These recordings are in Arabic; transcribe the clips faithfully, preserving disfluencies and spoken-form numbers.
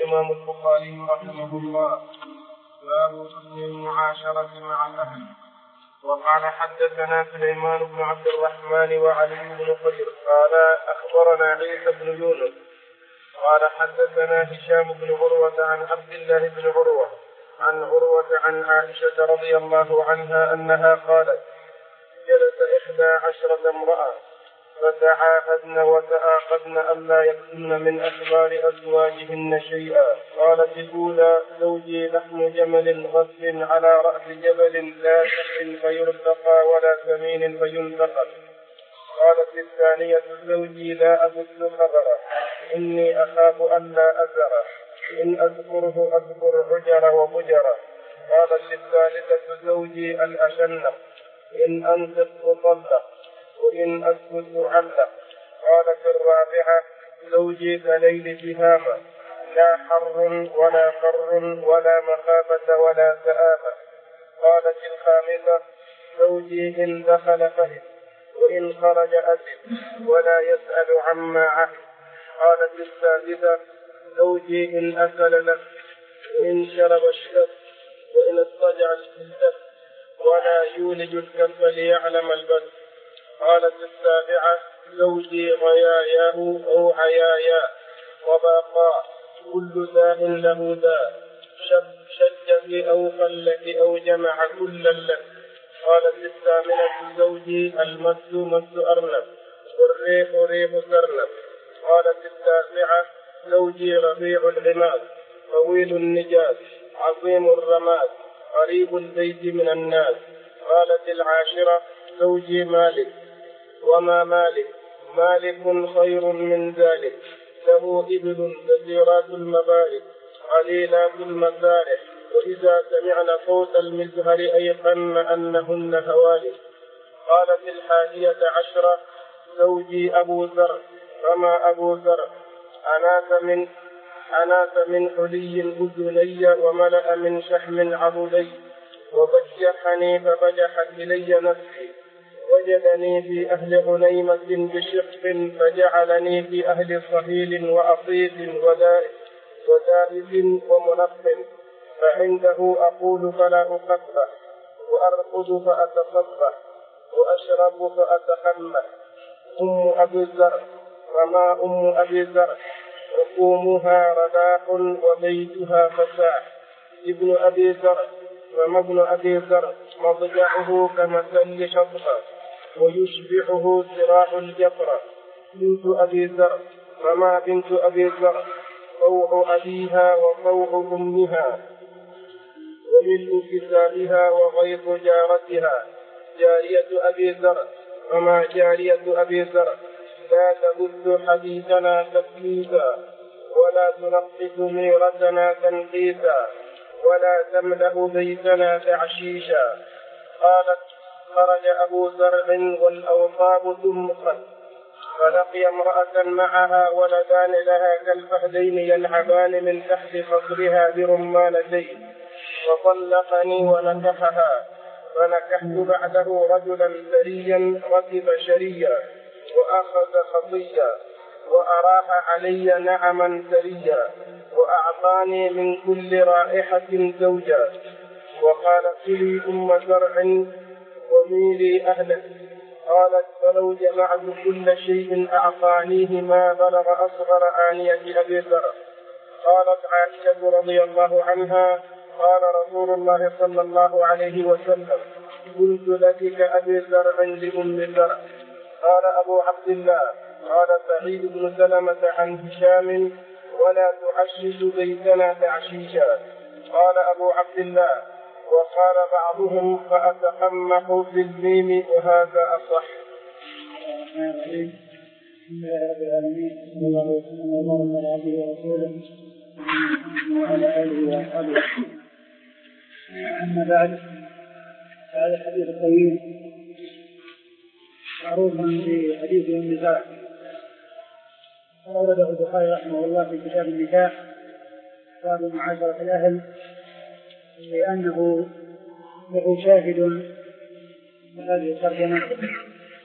الإمام البخاري رحمه الله: باب حسن المعاشرة مع الأهل. وقال حدثنا سليمان بن عبد الرحمن وعلي بن خير قال أخبرنا عيسى بن يونس قال حدثنا هشام بن عروة عن عبد الله بن عروة عن عروة عن عائشة رضي الله عنها أنها قالت: جلس إحدى عشرة امرأة فتعاهدن وتآخذن ألا يكتمن من أخبار أزواجهن شيئا. قالت الأولى: زوجي لحم جمل غث على رأس جبل لا شح فيرتقى ولا ثمين فينتقل. قالت الثانية: زوجي لا أبث خبره إني أخاف أن لا أزره إن أذكره أذكر عجر وبجر. قالت الثالثة: زوجي الأشنق إن أنطق أطلق وإن أسكت أعلق. قالت الرابعة: زوجي كليل تهامة لا حر ولا قر ولا مخافة ولا سآمة. قالت الخامسة: زوجي إن دخل فهم وإن خرج أثم ولا يسأل عما عهد. قالت السادسة: زوجي إن أكل لك وإن شرب اشتد وإن اضطجع استهتف ولا يولج الكلب ليعلم البث. قالت السابعة: زوجي غياياه أو عيايا وباقاء كل داء له داء شجك أو خلك أو جمع كل لك. قالت الثامنة: زوجي المس مس أرنب والريح ريح سرنب. قالت التاسعة: زوجي رفيع العماد طويل النجاس عظيم الرماد قريب البيت من الناس. قالت العاشرة: زوجي مالك. وما مالك؟ مالك خير من ذلك، له إبل كثيرات المبارك قليلات المسارح وإذا سمعن صوت المزهر أيقن أنهن هوالك. قالت الحادية عشرة: زوجي أبو ذر. فما أبو ذر؟ أناس من أناس من حلي أذني وملأ من شحم عضدي وبجحني فبجحت إلي نفسي وجدني في أهل غنيمة بشق فجعلني في أهل صهيل وأصيف ودائف ومنقل فعنده أقول فلا أقبح وأرقد فأتصبح وأشرب فأتخمح. أم أبي الزرع. وما أم أبي الزرع؟ حكومها رداء وبيتها فساح. ابن أبي الزرع. وما ابن أبي الزرع؟ مضجعه كمثل شطرة ويشبعه ذراع الجفرة. بنت أبي الزرع. وما بنت أبي الزرع؟ طوع أبيها وطوع أمها وملء كتابها وغيظ جارتها. جارية أبي الزرع. وما جارية أبي الزرع؟ لا تبث حديثنا تكليفا ولا تنقص ميرتنا تنقيسا ولا تملأ بيتنا تعشيشا. قالت: خرج أبو زرع والأوطاب تمخت فلقي امرأة معها ولدان لها كالفهدين يلعبان من تحت خصرها برمانتين فطلقني ونكحها. فنكحت بعده رجلا ثريا ركب شريا وأخذ خطيا وأراح علي نعما ثريا وأعطاني من كل رائحة زوجا. وقال: كلي أم زرع وميلي أهلك. قالت: فلو جمعت كل شيء أعطانيه ما بلغ أصغر آنية أبي زرع. قالت عائشة رضي الله عنها: قال رسول الله صلى الله عليه وسلم: كنت لك كأبي زرع لأم زرع. قال أبو عبد الله: قال سعيد بن سلمة عن هشام: ولا تعشش بيتنا تعشيشا. قال أبو عبد الله: وقال بعضهم: فأتقمح بالميم وهذا أصح. بسم الله رب العالمين صلى الله وسلم وبارك على عبده ورسوله وعلى آله وأصحابه. أما بعد، هذا الحديث الطويل معروف في حديث ابن زرع أورده البخاري رحمه الله في كتاب النكاح باب معاشرة الأهل، لأنه له شاهد هذه الترجمة،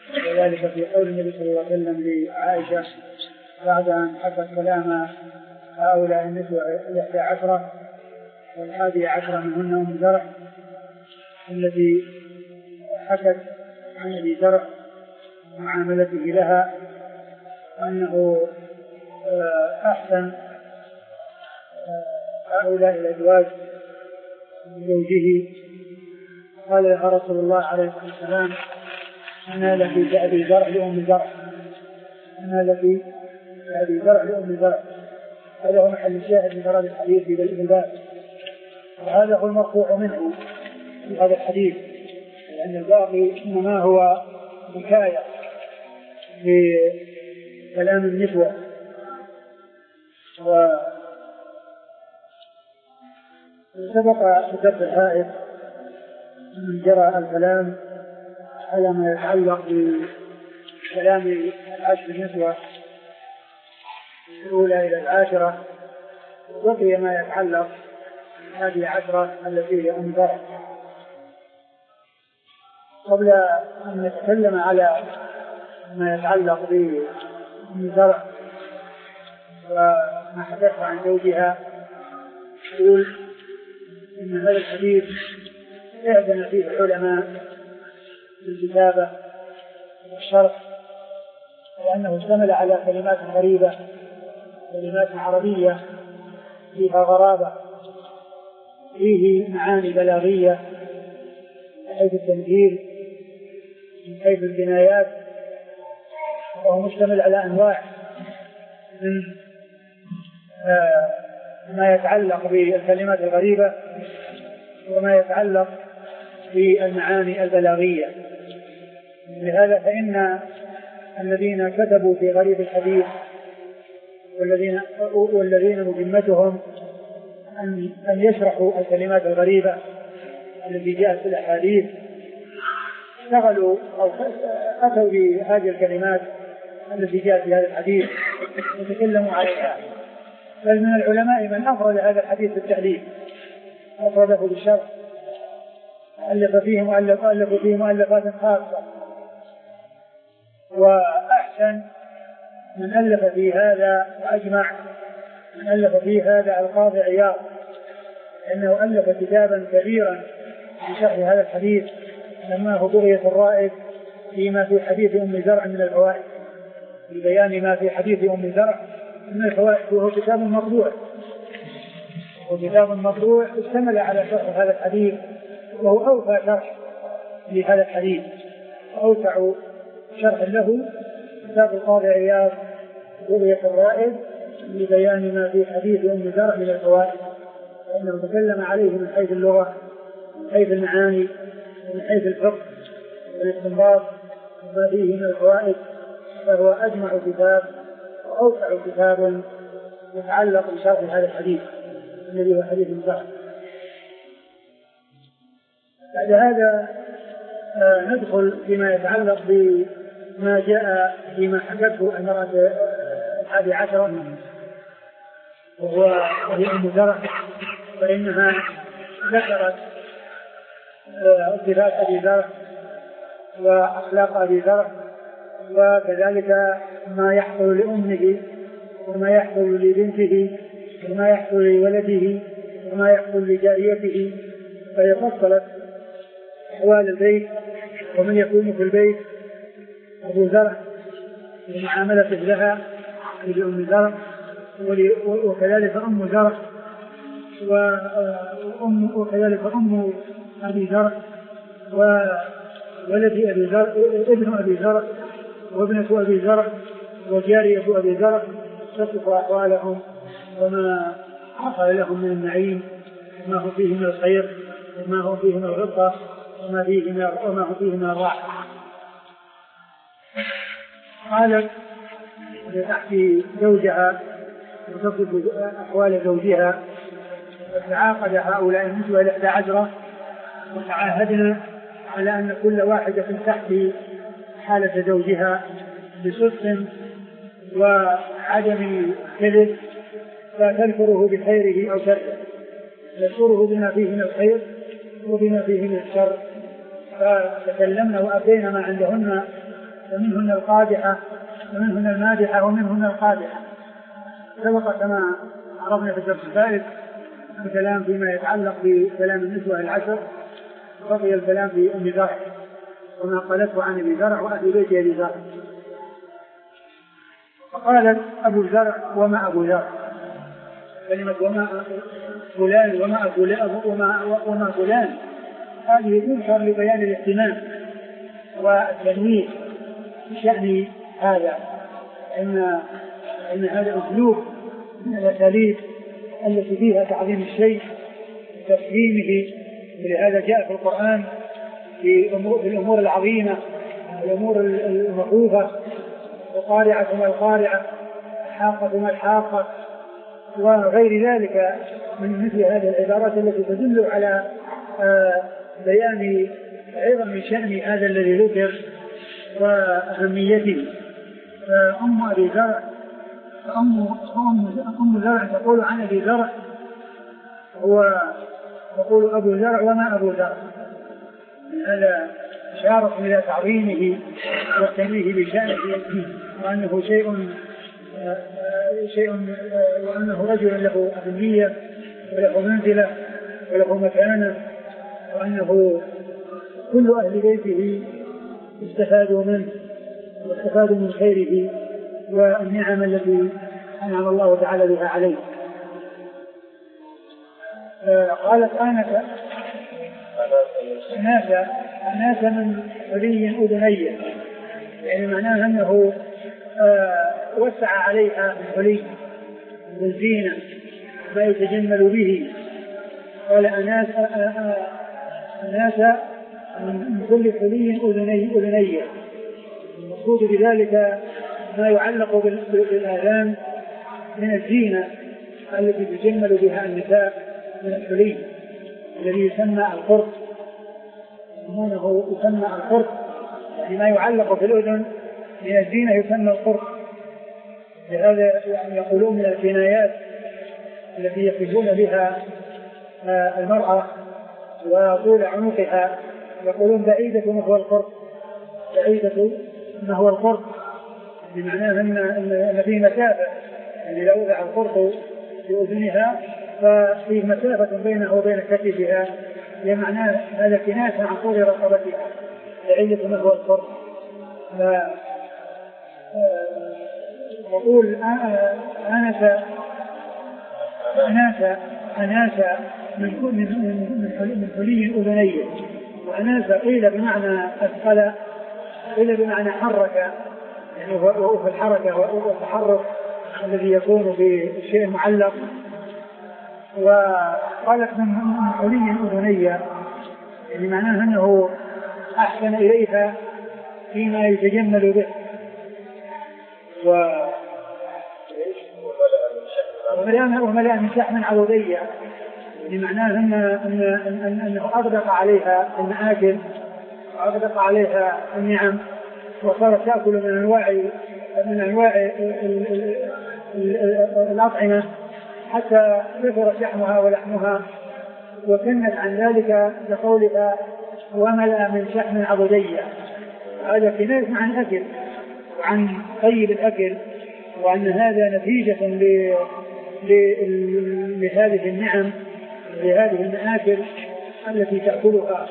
وذلك في قول النبي صلى الله عليه وسلم لعائشة بعد أن حكت كلام هؤلاء النسوة الإحدى عشرة والحادية عشرة منهن أم زرع التي حكت عن أبي زرع معاملته لها أنه أحسن هؤلاء الأزواج زوجه. قال لها رسول الله عليه الصلاة والسلام: أنا لك كأبي زرع لأم زرع، أنا لك كأبي زرع لأم زرع. هذا هو محل الشاهد من هذا الحديث في الباب، وهذا هو المرفوع منه في هذا الحديث، لأن الباقي إنما هو حكاية لكلام النسوة. وسبق كتاب الحائط من جرى الكلام على ما يتعلق بكلام العشر النسوة الأولى إلى العاشرة، وبقي ما يتعلق هذه عشرة التي هي أم زرع. قبل أن نتكلم على ما يتعلق بأم زرع وما حدث عن زوجها، يقول إن هذا الحديث اعتنى فيه العلماء بالكتابة والشرح، لأنه اشتمل على كلمات غريبة، كلمات عربية فيها غرابة، فيه معاني بلاغية من حيث التمثيل، من حيث البنايات، وهو مشتمل على أنواع من ما يتعلق بالكلمات الغريبة وما يتعلق بالمعاني البلاغية. لهذا فإن الذين كتبوا في غريب الحديث والذين والذين مهمتهم أن أن يشرحوا الكلمات الغريبة التي جاءت في الأحاديث اشتغلوا أو أتوا بهذه الكلمات التي جاءت في هذا الحديث وتكلموا عليها. بل من العلماء من أفرد هذا الحديث بالتأليف، أفرده بالشرح، ألف فيه مؤلف ألف فيه مؤلفات خاصة. وأحسن من ألف في هذا وأجمع من ألف في هذا القاضي عياض، لأنه ألف كتابا كبيرا في شرح هذا الحديث سماه بغية الرائد فيما في حديث أم زرع من الفوائد، في بيان ما في حديث أم زرع من الفوائد. وهو كتاب مطبوع، وكتاب مطبوع اشتمل على شرح هذا الحديث، وهو أوفى شرح لهذا الحديث، أوسع شرح له كتاب القاضي عياض بغية الرائد لبيان ما في حديث أم زرع من الفوائد، لأنه تكلم عليه من حيث اللغة، من حيث المعاني، من حيث الفقه والاستنباط ما فيه من الفوائد. فهو أجمع كتاب وأوسع كتاب يتعلق بشرح هذا الحديث الذي هو حديث الزرع. بعد هذا آه ندخل فيما يتعلق بما جاء فيما حكته المرأة الحادي عشرة وهو وهي أم زرع، فإنها ذكرت آه صفات أبي زرع وأخلاق أبي زرع، وكذلك ما يحصل لأمه وما يحصل لبنته وما يحصل لولده وما يحصل لجاريته. فيفصلت أحوال البيت ومن يكون في البيت أبو زرع ومعاملته لها لأم زرع، وكذلك أم زرع وأم وكذلك أم أبي زرع وولد أبي زرع ابن أبي زرع وابنة أبي زرع وجارية أبي زرع، تصف أحوالهم وما حصل لهم من النعيم وما هو فيه من الخير وما هو فيه من الغبطة وما فيه من وما هو فيه من الراحة. قالت تحكي زوجها وتصف أحوال زوجها، فتعاقد هؤلاء النسوة الإحدى عشرة وتعاهدنا على أن كل واحدة تحكي حالة زوجها بصدق وعدم كذب، فتذكره بخيره أو شره، تذكره بما فيه من الخير وبما فيه من الشر. فتكلمنا وأبدينا ما عندهن، فمنهن القادحة ومنهن المادحة ومنهن القادحة. سبق كما عرفنا في الدرس الثالث الكلام فيما يتعلق بكلام النسوة العشر، بقي الكلام في أم زرع وما قالته عن أبي زرع وأهل بيت أبي زرع. فقالت أبو زرع وما أبو زرع، كلمة وما فلان وما فلان وما, وما فلان هذه تذكر لبيان الاهتمام والتنويه بشأن هذا، إن إن هذا أسلوب من الأساليب التي فيها تعظيم الشيء وتكريمه، ولهذا جاء في القرآن في الأمور العظيمة الأمور المخوفة، القارعة ما القارعة، الحاقة ما الحاقة، وغير ذلك من مثل هذه العبارات التي تدل على بيان عظم شأن هذا الذي ذكر وأهميته. فأم أبي زرع أم أم زرع تقول عن أبي زرع هو تقول أبو زرع وما أبو زرع، هذا إشارة إلى تعظيمه والتنويه بشأنه وأنه شيء شيء وأنه رجل له أهمية وله منزلة وله مكانة، وأنه كل أهل بيته استفادوا منه واستفادوا من خيره والنعم التي أنعم الله تعالى بها عليه. قالت آنس أناس أناس من حلي أذني، يعني معناها أنه وسع عليها الحلي والزينة ما يتجمل به. قال أناس أناس من كل حلي أذني أذني، المقصود بذلك ما يعلق بالآذان من الزينة التي تجمل بها النساء من الحلي الذي يسمى القرط، يسمونه يسمى القرط، يعني ما يعلق في الأذن من الزينة يسمى القرط. لهذا يعني يقولون من الكنايات التي يصفون بها المرأة وطول عنقها، يقولون بعيدة ما هو القرط، بعيدة ما هو القرط، بمعناه أن أن فيه مسافة، يعني لو وضع القرط في أذنها ففيه مسافة بينه وبين كتفها، بمعناه هذا كناية عن طول رقبتها، بعيدة ما هو القرط. يقول أنس أناس أناس من من حلي أذني، وأناس قيل بمعنى أثقل، قيل بمعنى حرك، يعني هو في الحركة والتحرك الذي يكون بالشيء المعلق. وقالت من حلي أذني يعني معناه أنه أحسن إليها فيما يتجمل به، وملأ من شحم عضدية، يعني معناه أن أنه أغدق عليها المآكل وأغدق عليها النعم، وصارت تأكل من أنواع من أنواع الأطعمة حتى كثر شحمها ولحمها، وكنت عن ذلك بقولها وملأ من شحم عضدية. هذا كناية عن الأكل وعن طيب الأكل، وأن هذا نتيجة لهذه النعم لهذه المآكل التي تأكلها.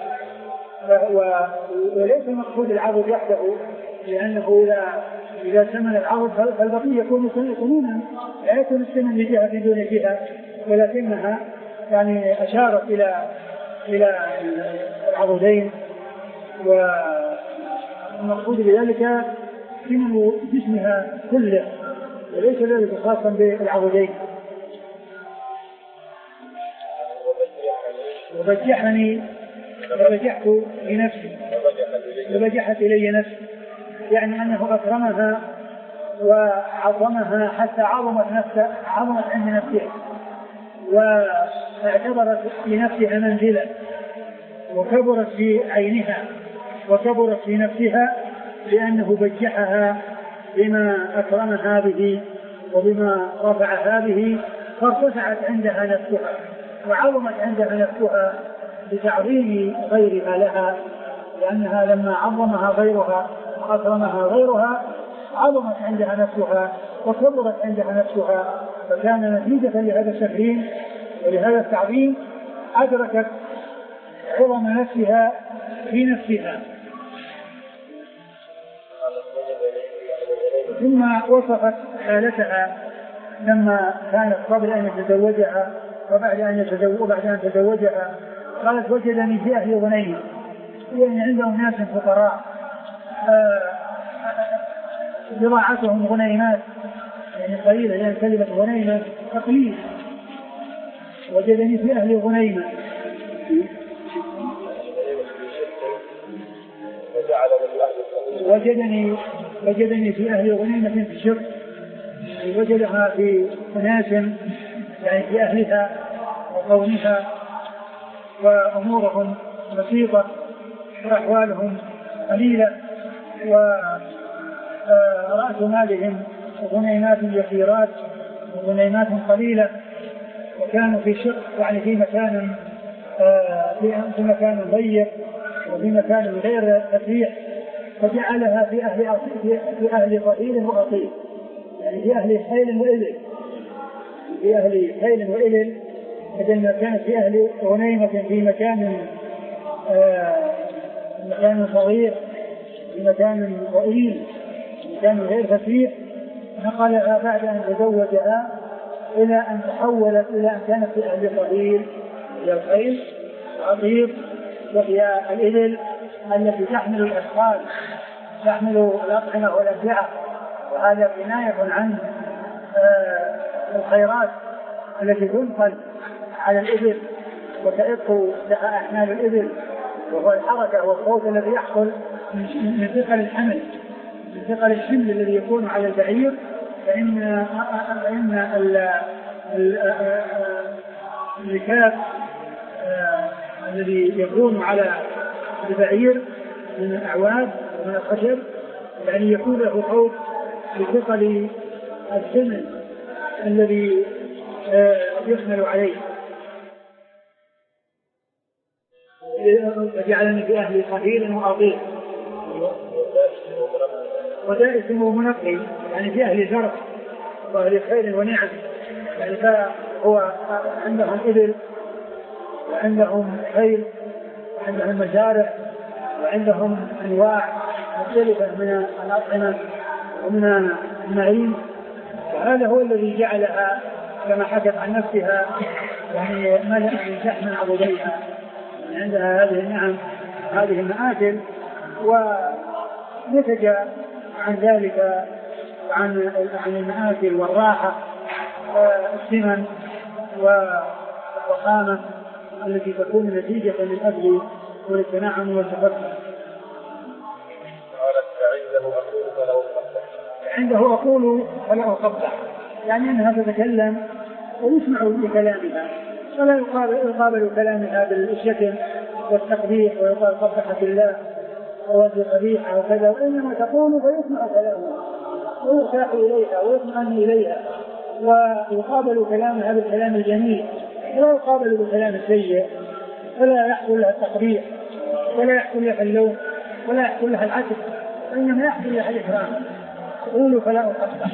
وليس مقصود العضد وحده، لأنه إذا إذا سمن العضد فالبقية يكون سمينا، لا يكون السمن لجهة دون جهة، ولكنها يعني أشارت إلى إلى العضدين، والمقصود بذلك سمن جسمها كله وليس ذلك خاصا بالعضدين. وبجحني وبجحت لنفسي وبجحت إلي نفسي، يعني أنه أكرمها وعظمها حتى عظمت نفسها، عظمت عند نفسها واعتبرت لنفسها منزلا، وكبرت في عينها وكبرت في نفسها، لأنه بجحها بما أكرمها به وبما رفعها به، فارتفعت عندها نفسها وعظمت عندها نفسها بتعظيم غيرها لها، لأنها لما عظمها غيرها وأكرمها غيرها عظمت عندها نفسها وكبرت عندها نفسها، فكان نتيجة لهذا التكريم ولهذا التعظيم أدركت عظم نفسها في نفسها. ثم وصفت حالتها لما كانت قبل أن يتزوجها وبعد أن يتزوج وبعد أن تزوجها، قالت وجدني في أهل غنيمة، يعني عندهم ناس فقراء زراعتهم غنيمات يعني قليلة، لأن كلمة غنيمة تقليل. وجدني في أهل غنيمة وجدني وجدني في أهل غنيمة في الشرك، وجدها في ناس يعني في أهلها وقومها وأمورهم بسيطة وأحوالهم قليلة ورأس مالهم غنيمات يسيرات وغنيمات قليلة، وكانوا في شق يعني في مكان في مكان ضيق وفي مكان غير فسيح، فجعلها في أهل في أهل قليل وأطيل، يعني في أهل خيل وإبل في أهل خيل وإبل بدل ما كانت في أهل غنيمة في مكان آه مكان صغير في مكان ضئيل مكان غير فسيح، نقلها بعد أن تزوجها إلى أن تحولت إلى أن كانت في أهل قليل هي الخيل وأطيل وهي الإبل التي تحمل الأثقال تحمل الأطعمة والأمتعة، وهذا كناية عن آه الخيرات التي تنقل على الإبل وتئق لها أحمال الإبل، وهو الحركة والصوت الذي يحصل من ثقل الحمل من ثقل الحمل الذي يكون على البعير، فإن فإن الركاب الذي يكون على البعير من الأعواد ومن الخشب يعني يكون له صوت بثقل الحمل الذي يحمل عليه. فجعلني في أهل قليل وأطيل وده اسمه منقي يعني في أهل زرع وأهل خير ونعم، يعني فهو عندهم إبل وعندهم خيل وعندهم مزارع وعندهم أنواع مختلفة من الأطعمة ومن المعين، وهذا هو الذي جعلها كما حكت عن نفسها يعني ملأ من شحم عضديها، عندها هذه النعم هذه المآكل، ونتج عن ذلك عن عن المآكل والراحة والسمن والضخامة التي تكون نتيجة من أجل والتنعم والتفكر. عنده أقول فلا أقبح، يعني أنها تتكلم ويسمع لكلامها فلا يقابل, يقابل كلامها بالشتم والتقبيح ويقال قبحك الله ووجه قبيحة وكذا، وإنما تقول فيسمع كلامها ويرتاح إليها ويطمئن إليها ويقابل كلامها بالكلام الجميل ولا يقابل بالكلام السيء، ولا يحصل لها التقبيح ولا يحصل لها اللوم ولا يحصل لها العتب، وإنما يحصل لها الإكرام. تقول فلا أقبح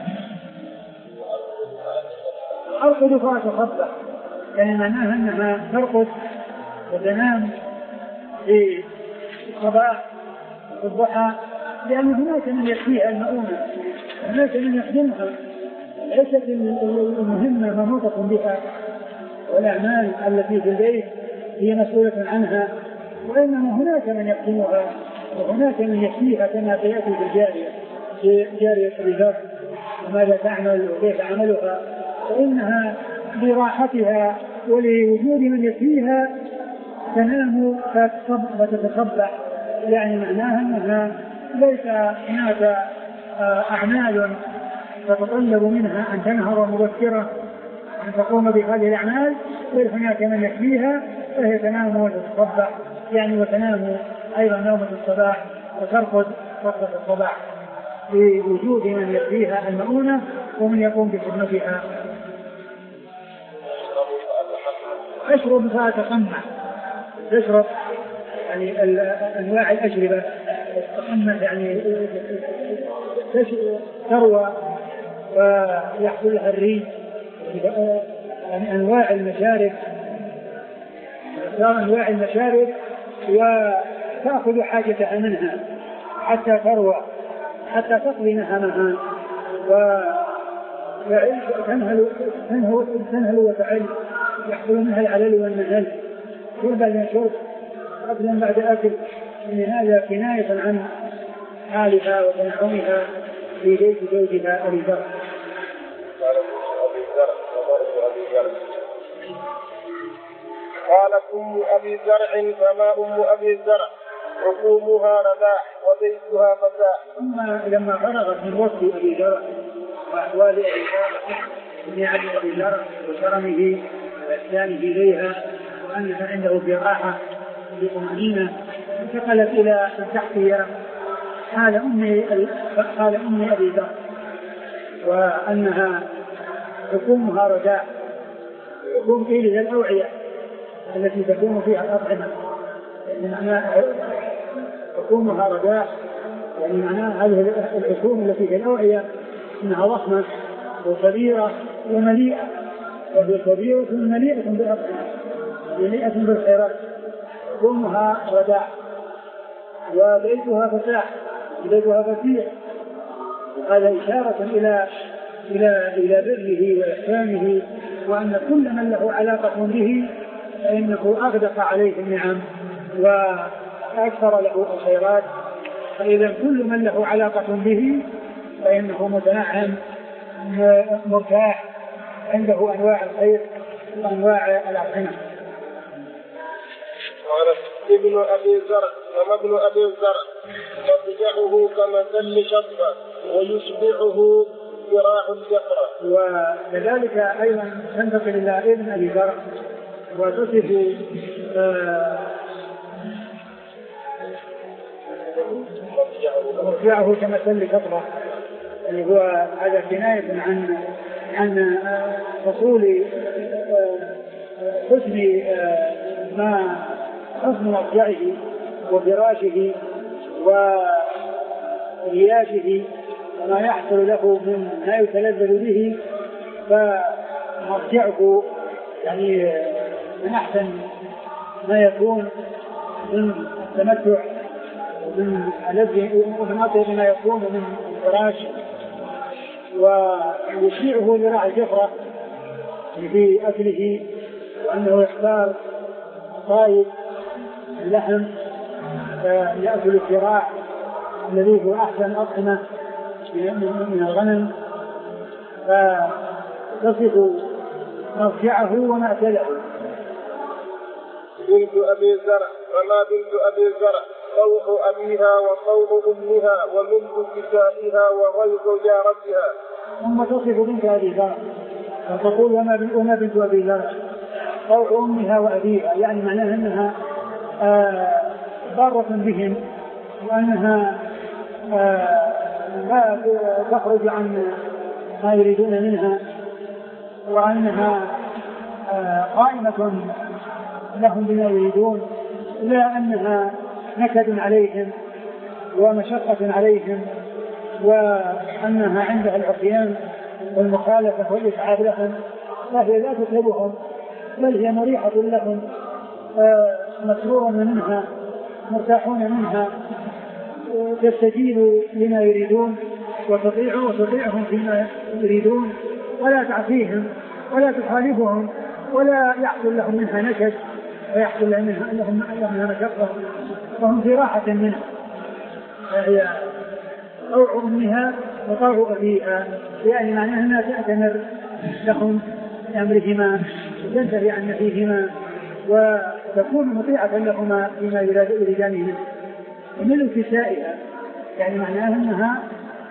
أرقد فلا تخبح، يعني معناها أنها ترقد وتنام في الصباح في الضحى، لأن هناك من يكفيها المؤونة، هناك من يخدمها، ليست المهمة منوطة بها والأعمال التي في البيت هي مسؤولة عنها، وإنما هناك من يخدمها وهناك من يكفيها كما سيأتي في الجارية في جارية الرجال وماذا تعمل وكيف عملها، فإنها براحتها ولوجود من يكفيها تنام وتتصبح، يعني معناها أنها ليس هناك أعمال تتطلب منها أن تنهض مبكرة أن تقوم بهذه الأعمال، بل هناك من يكفيها فهي تنام وتتصبح، يعني وتنام أيضا نومة الصباح وترقد رقدة الصباح بوجود من يكفيها المؤونة ومن يقوم بخدمتها. أشرب فأتقمع، تشرب يعني أنواع الأشربة تتقمع يعني تروى ويحصل لها الريج يعني أنواع المشارب أنواع المشارب وتأخذ حاجتها منها حتى تروى حتى تقضي نهمها وتنهل تنهل وتعل يحصل منها العلل والنهل شربا لشرب أكلا بعد أكل من هذا كناية عن حالها وتنعمها في بيت زوجها أبي ذر. قالت أم أبي زرع فما أم أبي زرع ركومها رداح وبيتها فتاح. ثم لما فرغت من وصف أبي زرع وأحوال أبي زرع بن عبد أبي زرع وكرمه وإحسانه إليها وأنها عنده في راحة بطمأنينة انتقلت إلى أن تحكي حال أم حال أم أبي زرع وأنها ركومها رداح. ركوم قيل هي الأوعية التي تكون فيها الأطعمة يعني معناها ركومها رداح يعني معناها هذه الركوم التي في الأوعية إنها ضخمة وكبيرة ومليئة وهي كبيرة مليئة بالأطعمة مليئة بالخيرات. ركومها رداح وبيتها فتاح بيتها فتيح. هذا إشارة إلى إلى إلى بره وإحسانه وأن كل من له علاقة به فإنه أغدق عليه النعم وأكثر له الخيرات. فإذا كل من له علاقة به فإنه متنعم مرتاح عنده أنواع الخير وأنواع الأطعمة. قال ابن أبي زرع وما ابن أبي زرع يضجعه كمثل شطة ويشبعه ذراع الجفرة. وكذلك أيضا تنتقل إلى ابن أبي زرع وتصف مرجعه كمثل شطة يعني هو هذا كناية عن عن حصول حسن ما حسن مرجعه وفراشه ورياشه وما يحصل له من ما يتلذذ به. فمرجعه يعني من أحسن ما يكون من التمتع ومن الذي ومن أطيب ما يكون من الفراش. ويشبعه ذراع الجفرة في أكله وأنه يختار طيب اللحم فيأكل الذراع الذي هو أحسن أطعمة من الغنم فتصف مرجعه ومأكله. بنت أبي زرع وما بنت أبي زرع طوع أبيها وطوع أمها وملك كسائها وغيظ جارتها. ثم تصف بنت أبي زرع فتقول وما بنت أبي زرع طوع أمها وأبيها يعني معناها أنها ضارة بهم وأنها لا تخرج عن ما يريدون منها وأنها قائمة لهم بما يريدون لا أنها نكد عليهم ومشقة عليهم وأنها عندها العصيان والمخالفة والإسعاف لهم فهي لا تتعبهم بل هي مريحة لهم مسرورون منها مرتاحون منها تستجيب لما يريدون وتطيع وتطيعهم فيما يريدون ولا تعصيهم ولا تخالفهم ولا يحصل لهم منها نكد ويحصل لهم منها مشقة وهم في راحة منها. فهي طوع أمها وطوع أبيها يعني معناها أنها تأتمر لهم بأمرهما وتنتهي عن نفيهما وتكون مطيعة لهما فيما يريدان منه. ومن كسائها يعني معناها أنها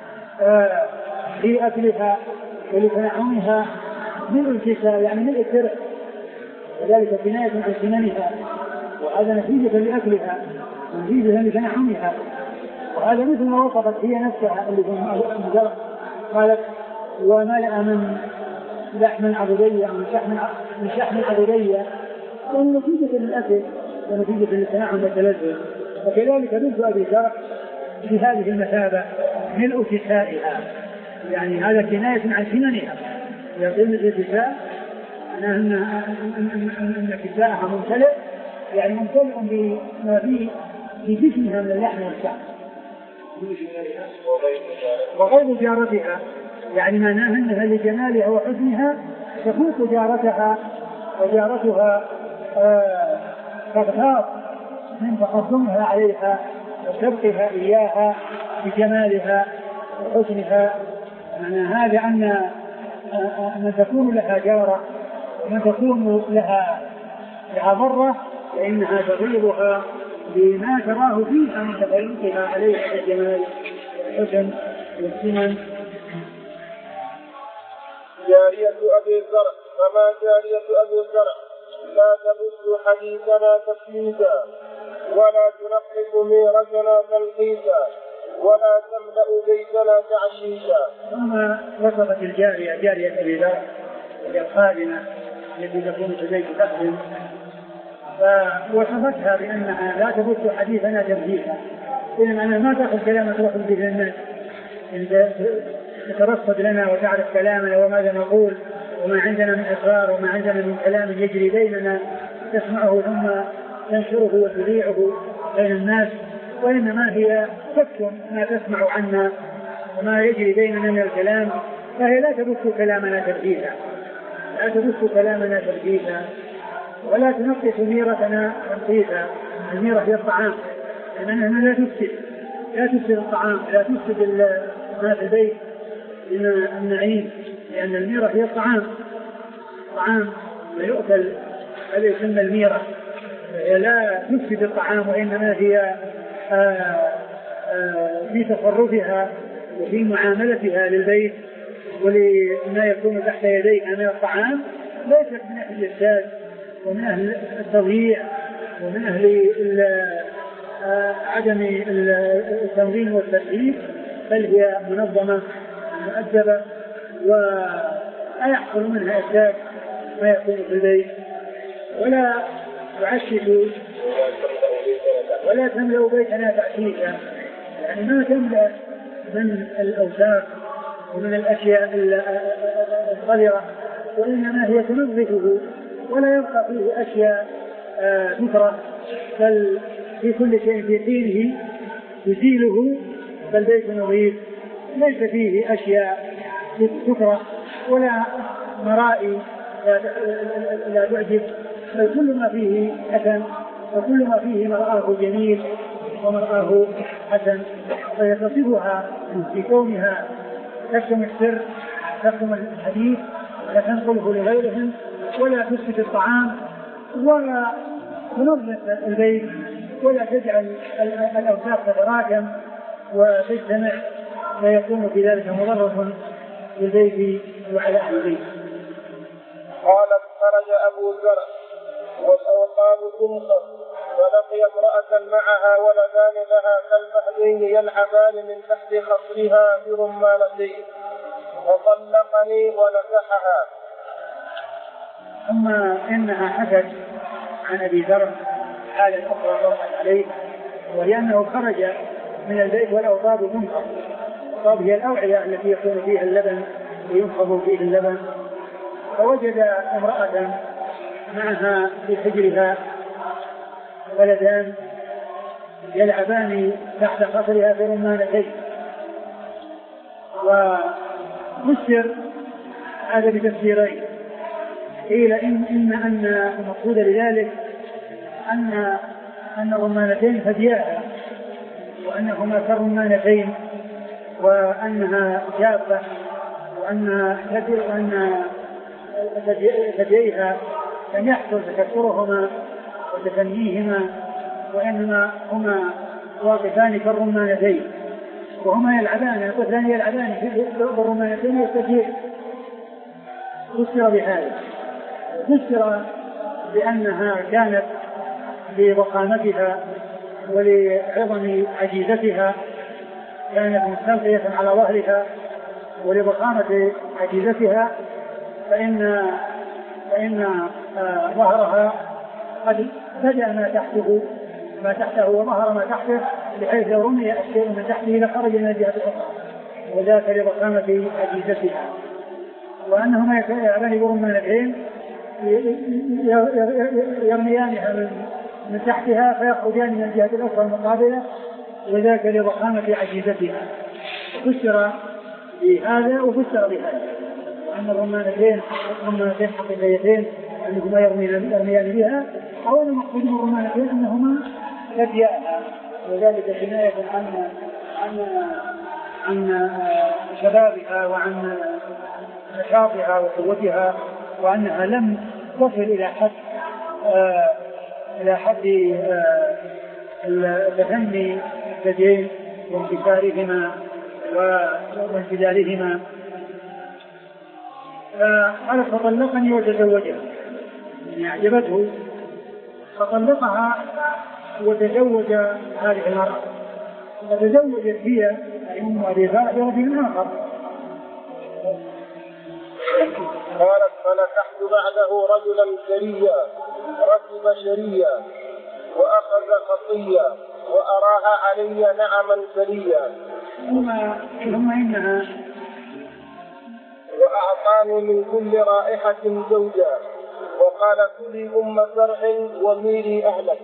في أكلها ولتنعمها من الكساء يعني من الترع وذلك كناية عن سننها وهذا نتيجة لأكلها ونتيجة لتنعمها. وهذا مثل ما وصفت هي نفسها اللي في المجرد قالت وملأ من لحم عضلية من شحم من شحم عضلية ونتيجة للأكل ونتيجة للتنعم والتلذذ. وكذلك بنت أبي زرع في هذه المثابة ملء كسائها يعني هذا كناية عن سننها. إذا قلت الكساء معناه أن كساءها ممتلئ، يعني ممتلئ بما فيه في جسمها من اللحم والشعر. وغير جارتها يعني معناه أنها لجمالها وحسنها تفوق جارتها، وجارتها تغتاظ من تقدمها عليها وتبقيها إياها بجمالها وحسنها. معنى هذا أن من تكون لها جارة ومن تكون لها لها ضرة فإنها تغيظها بما تراه فيها من تفوقها عليها بالجمال والحسن والسمن. جارية أبي الزرع فما جارية أبي الزرع لا تبث حديثنا تفليسا ولا تنقص ميرتنا تلقيسا ولا تملأ بيتنا تعشيشا. ثم وصفت الجارية جارية أبي الزرع وهي الخادمة التي تكون في البيت تخدم، فوصفتها بأنها لا تبث حديثنا تفليسا، إذن أنا ما تأخذ كلامك تروح به للناس، أنت تترصد لنا وتعرف كلامنا وماذا نقول وما عندنا من إقرار وما عندنا من كلام يجري بيننا تسمعه ثم تنشره وتذيعه بين الناس، وإنما هي تكتم ما تسمع عنا وما يجري بيننا من الكلام، فهي لا تبث كلامنا تبثيثا لا تبث كلامنا تبثيثا ولا تنقص ميرتنا تنقيثا. الميرة هي الطعام، لأننا لا تفسد لا تفسد الطعام، لا تفسد ما في البيت من النعيم، لأن الميرة هي الطعام، الطعام لا يؤكل هذا يسمى الميرة، هي لا تفسد الطعام وإنما هي آآ آآ في تصرفها وفي معاملتها للبيت ولما يكون تحت يديها من الطعام ليست من أهل الإفساد ومن أهل التضييع ومن أهل عدم التنظيم والترتيب، بل هي منظمة مؤدبة ولا يحصل منها إفساد ما يكون في البيت، ولا تعشش ولا تملأ بيتنا تعشيشا، يعني ما تملأ من الأوساخ ومن الأشياء القذرة، وإنما هي تنظفه ولا يبقى فيه أشياء تكره، بل في كل شيء في حينه يزيله، فالبيت نظيف ليس فيه أشياء تكره ولا مرائي لا تعجب، بل كل ما فيه حسن وكل ما فيه مرآه جميل ومرآه حسن، فيتصفها في كونها تكتم السر تكتم الحديث لا تنقله لغيرهم ولا تفسد الطعام ولا تنظف البيت ولا تجعل الأوساخ تتراكم وتجتمع، فيكون في ذلك مضرة للبيت وعلى أهل البيت. قالت خرج أبو الزرع والأوطان تنقص فلقي امرأة معها ولدان لها كالمهدين يلعبان من تحت خصرها برمانتين فطلقني ونكحها. ثم إنها حكت عن أبي ذر حالة أخرى وقعت عليه، ولأنه خرج من البيت والأوطاب تنقص. الأوطاب هي الأوعية التي يكون فيها اللبن وينقض فيه اللبن، فوجد امرأة معها في حجرها ولدان يلعبان تحت خصرها برمانتين، وفسر هذا بتفسيرين. قيل إن, إن أن المقصود لذلك أن أن الرمانتين ثدياها وأنهما كالرمانتين وأنها جافة وأن وأن ثدييها لم يحصل تكسرهما وتفنيهما، وإنما هما واقفان كالرمانتين وهما يلعبان الطفلان يلعبان في الرمانتين والثديي. فسر بهذا، فسر بأنها كانت لضخامتها ولعظم عجيزتها كانت مستلقية على ظهرها ولضخامة عجيزتها، فإن فإن آه ظهرها قد بدأ ما تحته ما تحته وظهر ما تحته، بحيث لو رمي الشيء من تحته لخرج من الجهة الأخرى، وذاك لضخامة عجيزتها، وأنهما يعلان برمانتين يرميانها من تحتها فيخرجان من الجهة الأخرى المقابلة، وذاك لضخامة عجيزتها. فسر بهذا وفسر بهذا أن الرمانتين رمانتين حقيقيتين أنهما يرميان بها، أو أن المقصود من الرمانتين أنهما ثدياها، وذلك كناية عن عن عن شبابها وعن نشاطها وقوتها، وأنها لم تصل إلى حد آه إلى حد تفني الثديين وانكسارهما وانسدالهما. قال فطلقني وتزوجها، يعني أعجبته فطلقها وتزوج هذه المرأة، فتزوجت هي أم أبي بكر برجل آخر. قالت فنكحت بعده رجلا سريا ركب شريا وأخذ خطيا وأراها علي نعما سريا ثم ثم إنها وأعطاني من كل رائحة زوجا وقال كلي أم زرع وميري أهلك.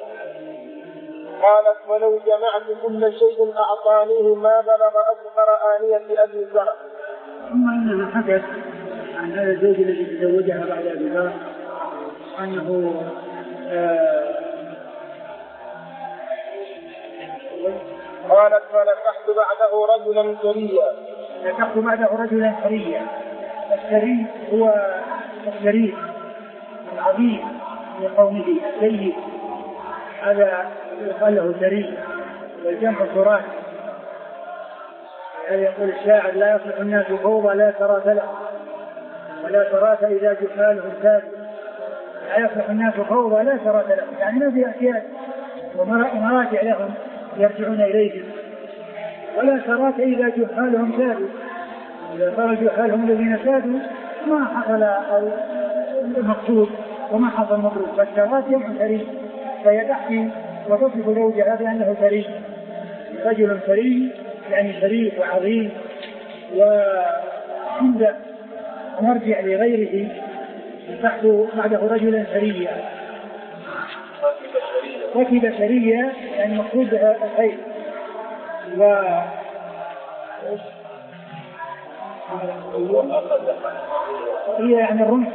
قالت ولو جمعت كل شيء أعطانيه ما بلغ أصغر آنية أبي زرع. ثم إنها حكت عن هذا الزوج الذي تزوجها بعد أبي زرع أنه آه قالت فنكحت بعده رجلا سريا نكحت بعده رجلا سريا. السري هو الشريف العظيم لقومه السيد، هذا يقال له سري، والجمع سرات. هذا يقول الشاعر لا يصلح الناس فوضى لا ترات له ولا ترات إذا جحالهم سادوا. لا يصلح الناس فوضى لا ترات له، يعني ما في احتياج ومراجع لهم يرجعون إليهم، ولا ترات إذا جحالهم سادوا. إذا صار جحالهم الذين سادوا ما حصل المقصود وما حصل مطلوب، فالترات يمع سري، فهي تحكي وتصف زوجها بأنه سري، رجل سري يعني شريف وعظيم وعنده مرجع لغيره. تحت بعده رجلا سريا ركب سريا يعني مقصود بها الخير، و هي يعني الرمح.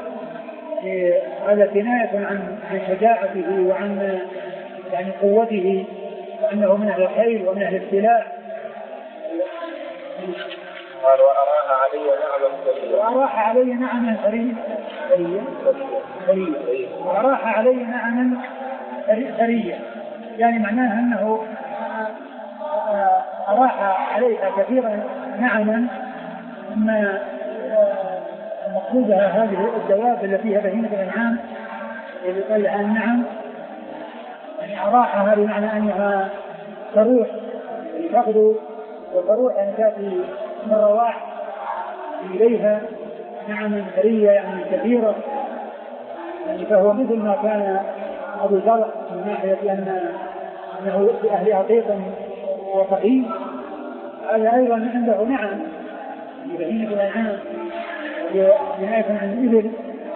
هذا كناية عن شجاعته وعن يعني قوته، وأنه من أهل الخير ومن أهل السلاح. قال وأراها علي نعما سريا وأراها علي نعما سريا سريا وأراها علي نعما سريا، يعني معناها أنه أراح عليها كثيرا نعما، أما مقصودها هذه الدواب التي فيها بهيمة الأنعام اللي قال لها النعم، يعني أراحها بمعنى أنها تروح تأخذ وتروح أن تأتي من رواح إليها نعما سرية يعني كثيرة، يعني فهو مثل ما كان أبو زرع من ناحية أنه في أهل عقيق وفقيه، هذا أيضا عنده نعم بهيمة الأنعام بناية عن الإبل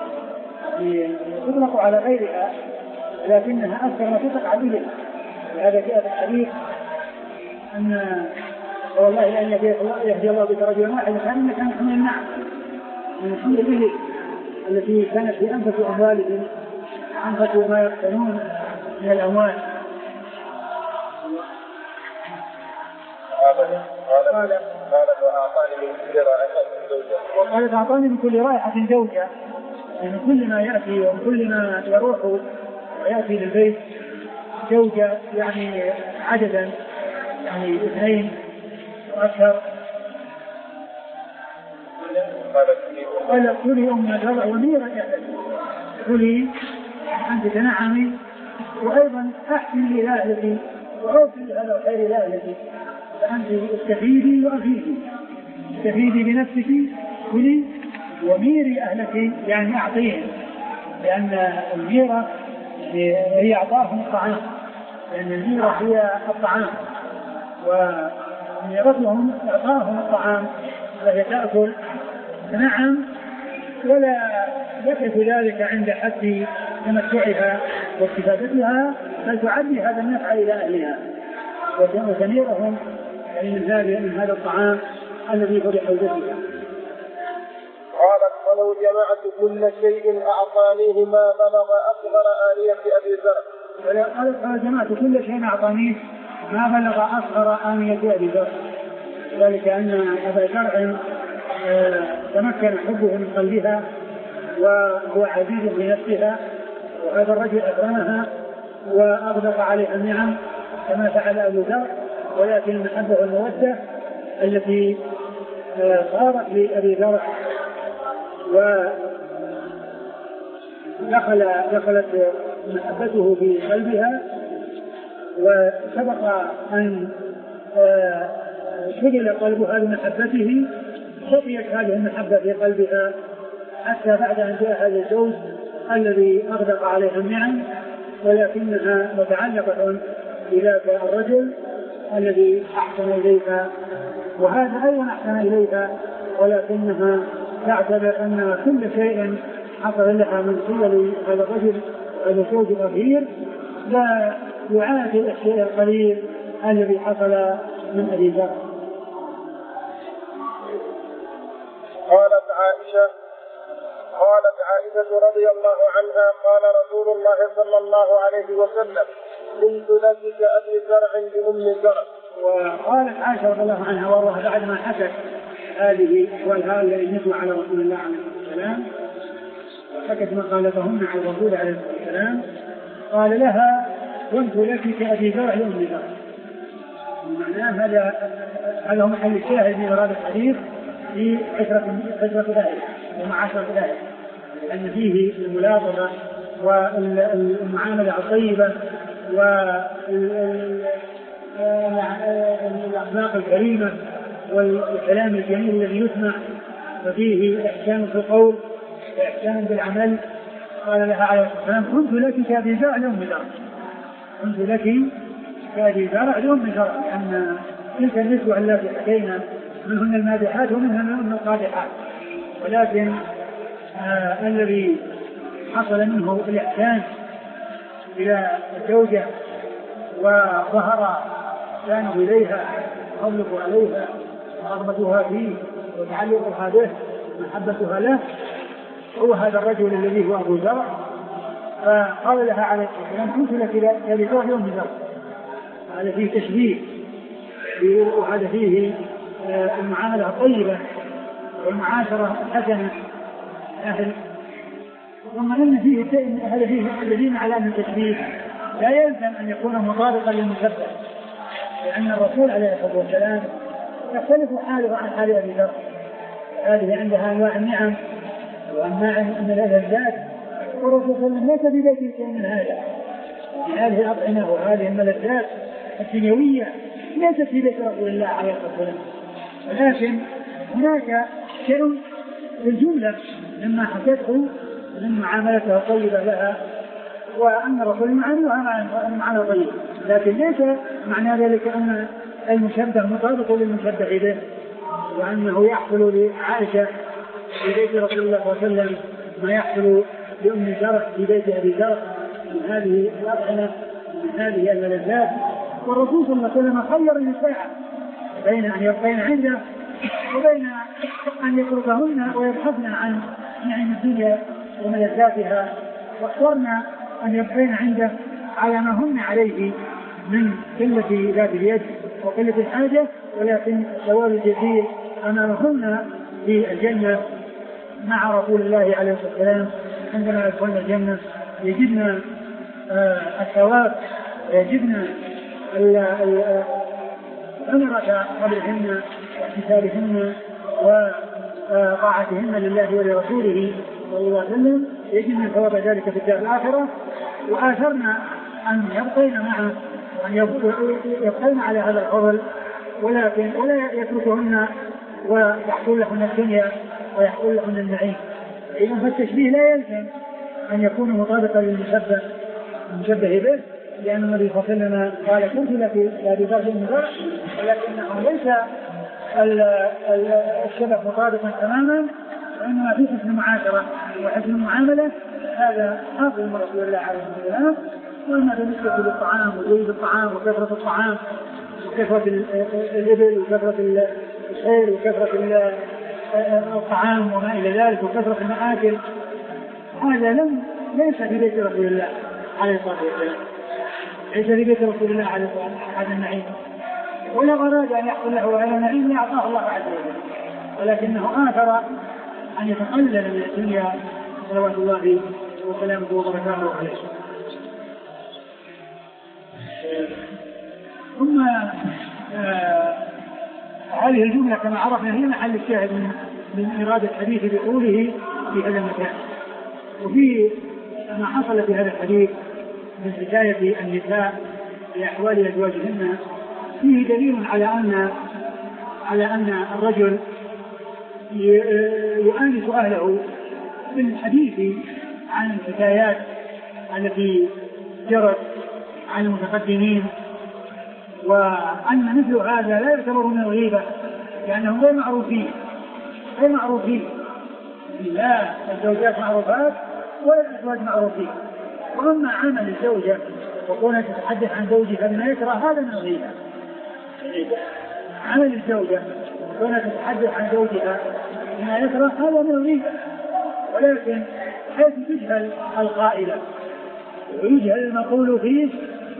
تطلق على غيرها، لكنها أكثر ما تطلق على الإبل. وهذا جاء في الحديث أن والله لأن يهدي الله بك رجلا واحدا كان كان من النعم من حمل الإبل التي كانت في أنفس أموالهم، أنفس ما يقتنون من الأموال. قالت وأعطاني من كل رائحة زوجة وقالت أعطاني من كل رائحة زوجة، يعني من كل ما يأتي ومن كل ما يروح ويأتي للبيت زوجة، يعني عددا يعني اثنين وأكثر. قال كلي أم زرع وميرا أهلك، كلي أنت تنعمي وأيضا أحسن لي لأهلك وأوفي هذا الخير لأهلك، فأنت استفيدي وأفيدي، استفيدي بنفسك كلي وميري أهلك يعني أعطيهم، لأن الميرة هي أعطاهم الطعام، لأن الميرة هي الطعام، يعني رجلهم أعطاهم الطعام وهي تأكل نعم، ولا يقف ذلك عند حد تمتعها واستفادتها، بل تعدي هذا النفع إلى أهلها وتنيرهم من هذا الطعام الذي هو بحوزتها. قالت ولو جمعت كل شيء أعطانيه ما بلغ أصغر آنية أبي ذر. قالت ولو جمعت كل شيء أعطانيه ما بلغ أصغر آنية أبي ذر، ذلك أن أبا ذر تمكن حبه من قلبها وهو عزيز بنفسها، وهذا الرجل أكرمها وأغدق عليها النعم كما فعل أبو ذر، ولكن المحبة والمودة التي صارت لأبي ذر ودخل دخلت محبته في قلبها، وسبق أن شغل قلبها بمحبته، خفيت هذه المحبة في قلبها حتى بعد أن جاء هذا الزوج الذي أغدق عليها النعم، ولكنها متعلقة بذاك الرجل الذي أحسن إليها، وهذا أيضا أحسن إليها، ولكنها تعتبر أن كل شيء حصل لها من قبل هذا الرجل هذا الزوج الأخير لا يعادل الشيء القليل الذي حصل من أبي ذر. قالت عائشة قالت عائشة رضي الله عنها قال رسول الله صلى الله عليه وسلم كنت لك كأبي زرع بأم زرع. وقالت عائشة رضي الله عنها وارضاها بعد ما حكت هذه والهال الذي نزل على رسول الله عليه السلام وحكت مقالتهن على الرسول عليه السلام، قال لها كنت لك كأبي زرع بأم زرع. معناه هذا هذا هو محل الشاهد من هذا الحديث في عشرة عشرة ذلك ومعاشرة ذلك، لأن فيه الملاطفة والمعاملة الطيبة والأخلاق الكريمة والكلام الجميل الذي يسمع، وفيه إحسان في القول وإحسان بالعمل. قال لها عليه السلام كنت لك كأبي زرع لأم زرع، كنت لك كأبي زرع لأم زرع، لأن تلك النسوة التي حكينا منهن المادحات ومنهن القادحات، ولكن آه الذي حصل منه الإحسان إلى الزوجة وظهر إحسانه إليها وفضله عليها ورغبتها فيه وتعلقها به محبتها له هو هذا الرجل الذي هو أبو زرع. فقال لها عليه السلام كنت لك كأبي زرع لأم زرع. هذا فيه تشبيه وهذا فيه المعاملة الطيبة والمعاشرة الحسنة أهل. ثم أن فيه هذا فيه الذين على أن التشبيه لا يلزم أن يكون مطابقا للمشبه، لأن الرسول عليه الصلاة والسلام يختلف حاله عن حال أبي ذر. هذه عندها أنواع النعم وأنواع من اللذات، والرسول صلى الله عليه وسلم ليس بذلك شيء من هذا. هذه الأطعمة وهذه الملذات الدنيوية ليست في بيت رسول الله عليه الصلاة والسلام، ولكن هناك شيء في الجملة مما حكته من معاملتها الطيبة لها، وأن الرسول معاملها معاملة طيبة، لكن ليس معنى ذلك أن المشبه مطابق للمشبه به، وأنه يحصل لعائشة في بيت رسول الله صلى الله عليه وسلم ما يحصل لأم زرع في بيت أبي زرع من هذه الأطعمة من هذه الملذات. والرسول صلى الله عليه وسلم خير النساء بين أن يبقين عنده وبين أن يتركهن ويبحثن عن نعم الدنيا وملذاتها، واخترنا أن يبقين عنده على ما هن عليه من قلة ذات اليد وقلة الحاجة، ولكن ثواب الجزيل أمامهن في الجنة مع رسول الله عليه الصلاة والسلام. عندما يدخلن الجنة يجدنا الثواب ويجدنا ثمرة قبلهن واحتسابهن وطاعتهن لله ولرسوله صلى الله عليه وسلم، يجدنا ثواب ذلك في الدار الآخرة. وآثرنا أن يبقين معه وأن يبقين على هذا الفضل، ولكن ولا يتركهن ويحصل لهن الدنيا ويحصل لهن النعيم. إذن فالتشبيه لا يلزم أن يكون مطابقا للمشبه المشبه به، لأن النبي صلى الله عليه وسلم قال كنت لك يا أبي بكر النزاع، ولكنه ليس الشبه مطابقا تماما، وإنما في حسن المعاشرة وحسن المعاملة. هذا حاصل من رسول الله عليه الصلاة والسلام. وأما بالنسبة للطعام وزيد الطعام وكثرة الطعام وكثرة الإبل وكثرة الخيل وكثرة الطعام وما إلى ذلك وكثرة المآكل، هذا لم ليس في بيت رسول الله عليه الصلاة والسلام، ليس في بيت رسول الله عليه الصلاة والسلام هذا النعيم. ولو أراد أن يحصل له هذا النعيم لأعطاه الله عز وجل، ولكنه آثر أن يتقلل من الدنيا صلوات الله وسلامه وبركاته عليه. ثم آه هذه الجملة كما عرفنا هي محل الشاهد من, من إرادة الحديث بقوله في هذا المكان. وفي ما حصل في هذا الحديث من حكاية النساء لأحوال أزواجهن فيه دليل على أن على أن الرجل يؤانس أهله بالحديث عن الحكايات التي جرت عن المتقدمين، وأن مثل هذا لا يعتبر من الغيبة لأنهم غير معروفين غير معروفين لا الزوجات معروفات ولا الأزواج معروفين. وأما عمل الزوجة وكونها تتحدث عن زوجها بما يكره هذا من الغيبة. عمل الزوجة وكونها تتحدث عن زوجها بما يكره هذا من الغيبة، ولكن حيث تجهل القائلة ويجهل المقول فيه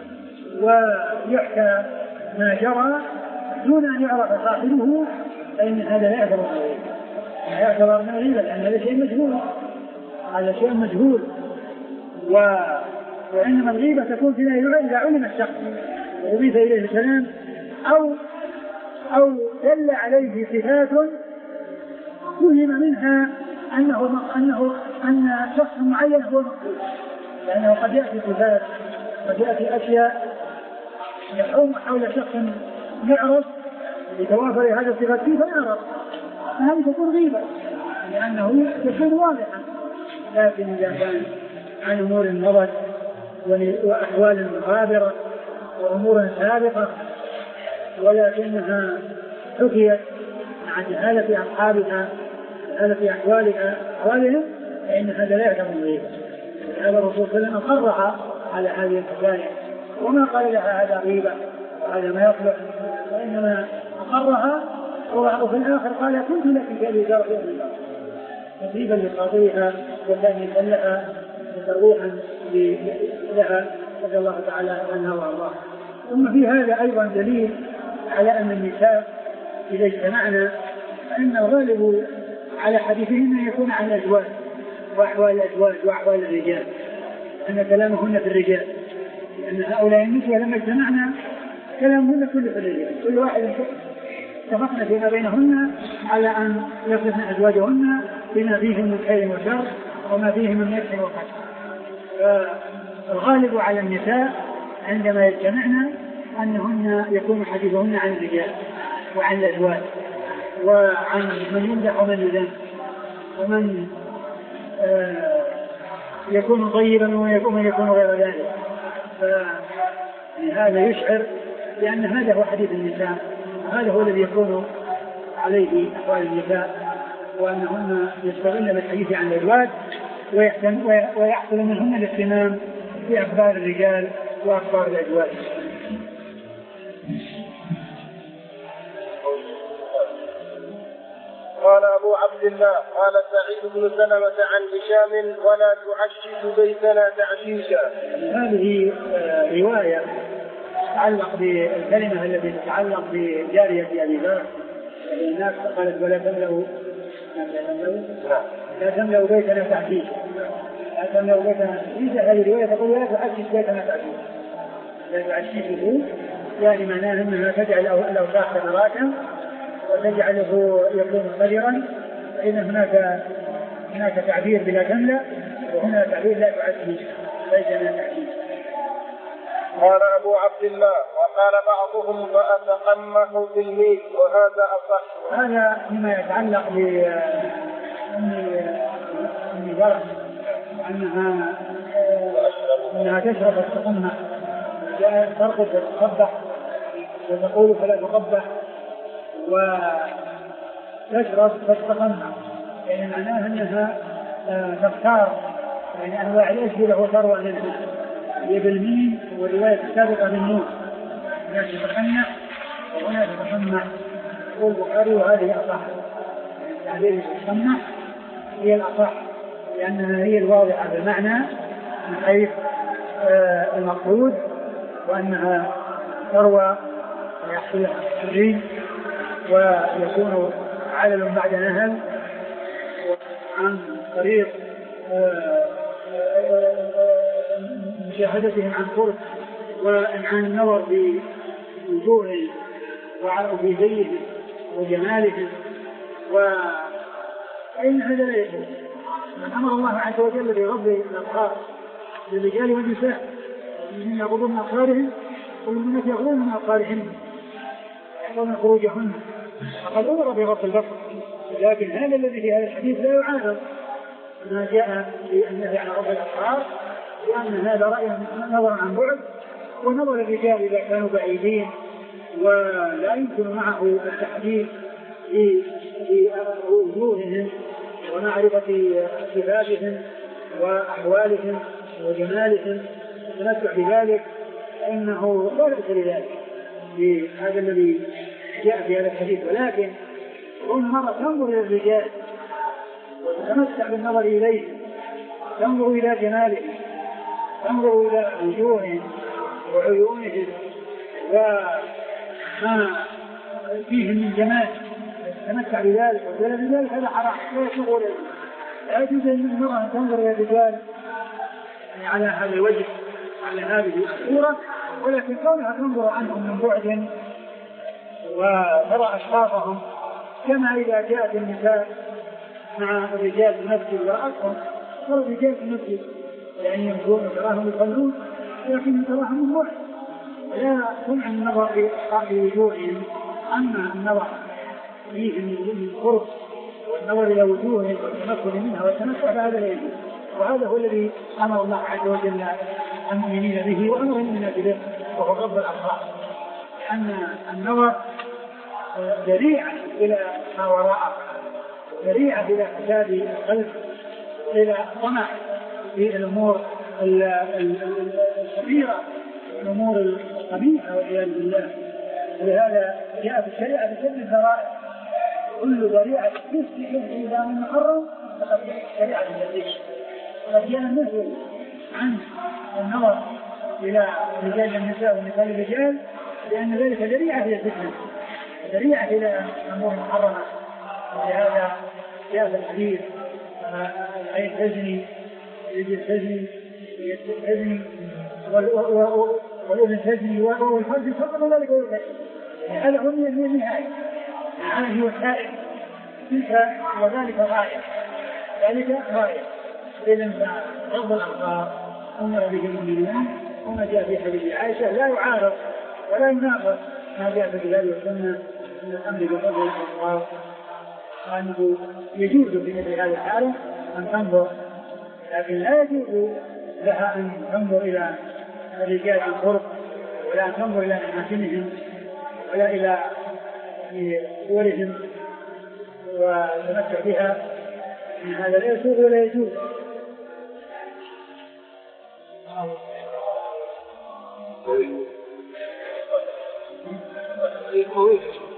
ويحكى ما جرى دون أن يعرف صاحبه فإن هذا لا يعتبر من الغيبة، لا يعتبر من الغيبة لأن هذا شيء مجهول هذا شيء مجهول و... وإنما الغيبة تكون فيها إذا علم الشخص وأضيف إليه الكلام أو أو دل عليه صفات فهم منها أنه أنه أن شخص معين هو مقصود، لأنه قد يأتي صفات قد يأتي أشياء يحوم حول شخص يعرف يتوافر هذا الصفات فيه فيعرف، فهذه تكون غيبة لأنه يكون واضحا. لكن إذا كان عن أمور مضت وأحوال مغابرة وأمور سابقة ولكنها حكيت عن جهالة أصحابها جهالة أحوالها أحوالهم فإن هذا لا يعتبر من غيبة. هذا الرسول صلى الله عليه وسلم قرح على هذه الحكاية وما قال لها هذا غيبة وهذا ما يصلح، وإنما أقرها وفي الآخر قال كنت لك كأبي ذر يوم الله تدريبا لخاطرها وتأنيسا لها وترويحا لها رضي الله تعالى عنها وأرضاها. ثم في هذا أيضا دليل على أن النساء إذا اجتمعنا فإن الغالب على حديثهن يكون عن الأزواج وأحوال الأزواج وأحوال الرجال، أن كلامهن في الرجال، لأن هؤلاء النسوة لما اجتمعنا كلامهن كله في الرجال، كل واحد اتفقنا فيما بينهن على أن يصفن أزواجهن بما فيه من خير وشر وما فيه من نفس وفسق. فالغالب على النساء عندما يجتمعن أنهن يكون حديثهن عن الرجال وعن الأزواج وعن من يمدح ومن يذم ومن آه يكون طيبا ومن يكون غير ذلك. فهذا يشعر لأن هذا هو حديث النساء، هذا هو الذي يكون عليه أحوال النساء، وأنهن يشتغلن بالحديث عن الأزواج ويحصل منهن الاهتمام بأخبار الرجال وأخبار الأزواج. قال أبو عبد الله قال سعيد بن سلمة عن هشام ولا تعشش بيتنا تعشيشا. هذه رواية تتعلق بالكلمة التي تتعلق بجارية أبي ذر. الناس قالت ولا تملأوا لا تملأوا بيتنا تعشيشا لا تملأوا بيتنا تعشيشا. هذه الرواية تقول لا تعشش بيتنا تعشيشا، لا تعششه يعني معناه أنها تجعل الأوساخ تتراكم وتجعله يكون قدرا، فإن هناك هناك تعبير بلا تملأ وهنا تعبير لا تعشش بيتنا تعشيشا. قال أبو عبد الله وقال بعضهم فأتقمح في الميل وهذا أصح. هذا فيما يتعلق بالنظر أنها أنها تشرب التقمح ترقد وتقبح وتقول فلا تقبح وتشرب فتتقنع، يعني معناها أنها تختار يعني أنواع الأشياء وثروة للجسم هي بالمين، والرواية السابقة بالنون هناك تتقنع وهنا تتقنع. يقول البخاري وهذه أصح، التعبير تتقنع هي الأصح لأنها هي الواضحة بالمعنى من حيث آه المقصود، وأنها ثروة ويحصل لها التدريج ويكون علل بعد نهل عن طريق مشاهدتهم عن قرب وعن النظر بوجوههم وفي زيهم وجمالهم، وأين هذا لا يجوز. أمر الله عز وجل بغض الأبصار للرجال والنساء الذين يغضون من أبصارهم والمؤمنات يغضون من أبصارهن يحفظن فروجهن، فقد أمر بغض البصر، لكن هذا الذي في هذا الحديث لا يعارض ما جاء بأنه على غض الأبصار، لأن هذا رأي نظر عن بعد، ونظر الرجال إذا كانوا بعيدين ولا يمكن معه التحديد في وجوههم ومعرفة صفاتهم وأحوالهم وجمالهم ونتبع بذلك، إنه لا بأس بذلك بهذا الذي جاء في هذا الحديث. ولكن كل مرة تنظر إلى الرجال وتتمتع بالنظر إليهم، تنظر إلى جمالهم، تنظر إلى وجوههم وعيونهم وما فيهم من جمال، تتمتع بذلك ولا بذلك هذا حرام لا يشغل. لا يجوز أن المرأة تنظر إلى الرجال على هذا الوجه على هذه الصورة، ولكن كونها تنظر عنهم من بعد وترى أشخاصهم، كما إذا جاءت النساء مع الرجال في المسجد ورأتهم والرجال في المسجد يعني يمشون وتراهم يصلون لكن تراهم من بعد، لا تمنع النظر في وجوههم. أما النظر فيهم من قرب والنظر إلى وجوههم والتمكن منها والتمتع فهذا لا يجوز، وهذا هو الذي أمر الله عز وجل المؤمنين به وأمر المؤمنين به، وهو غض الأبصار، لأن النظر ذريعة إلى ما وراءه، ذريعة إلى فساد القلب، إلى طمع في الأمور الكبيرة الأمور القبيحة والعياذ بالله. ولهذا جاء في الشريعة بسد الذرائع، كل ذريعة تسلك إلى من محرم فقد جاءت الشريعة بالذريعة، وقد جاء النهي عن النظر إلى رجال النساء والنساء الرجال، لأن ذلك ذريعة إلى الفتنة، ذريعة إلى أمور محرمة. ولهذا جاء في الحديث أي تزني يجب تزني تزني والأذن تزني والفرج فقط ذلك هذا هو النهاية، هذا هو السائل تلك وذلك غاية، ذلك غاية. إذن غض الأبصار أمر به المؤمنون، وما جاء في حديث عائشة لا يعارض ولا يناقض ما جاء في الكتاب والسنة من الأمر بغض الأبصار، وأنه يجوز في مثل هذه الحالة أن تنظر، لكن لا يجوز لها أن تنظر إلى الرجال عن قرب، ولا أن تنظر إلى محاسنهم ولا إلى صورهم وتمتع بها، من هذا لا يسوغ ولا يجوز. قوي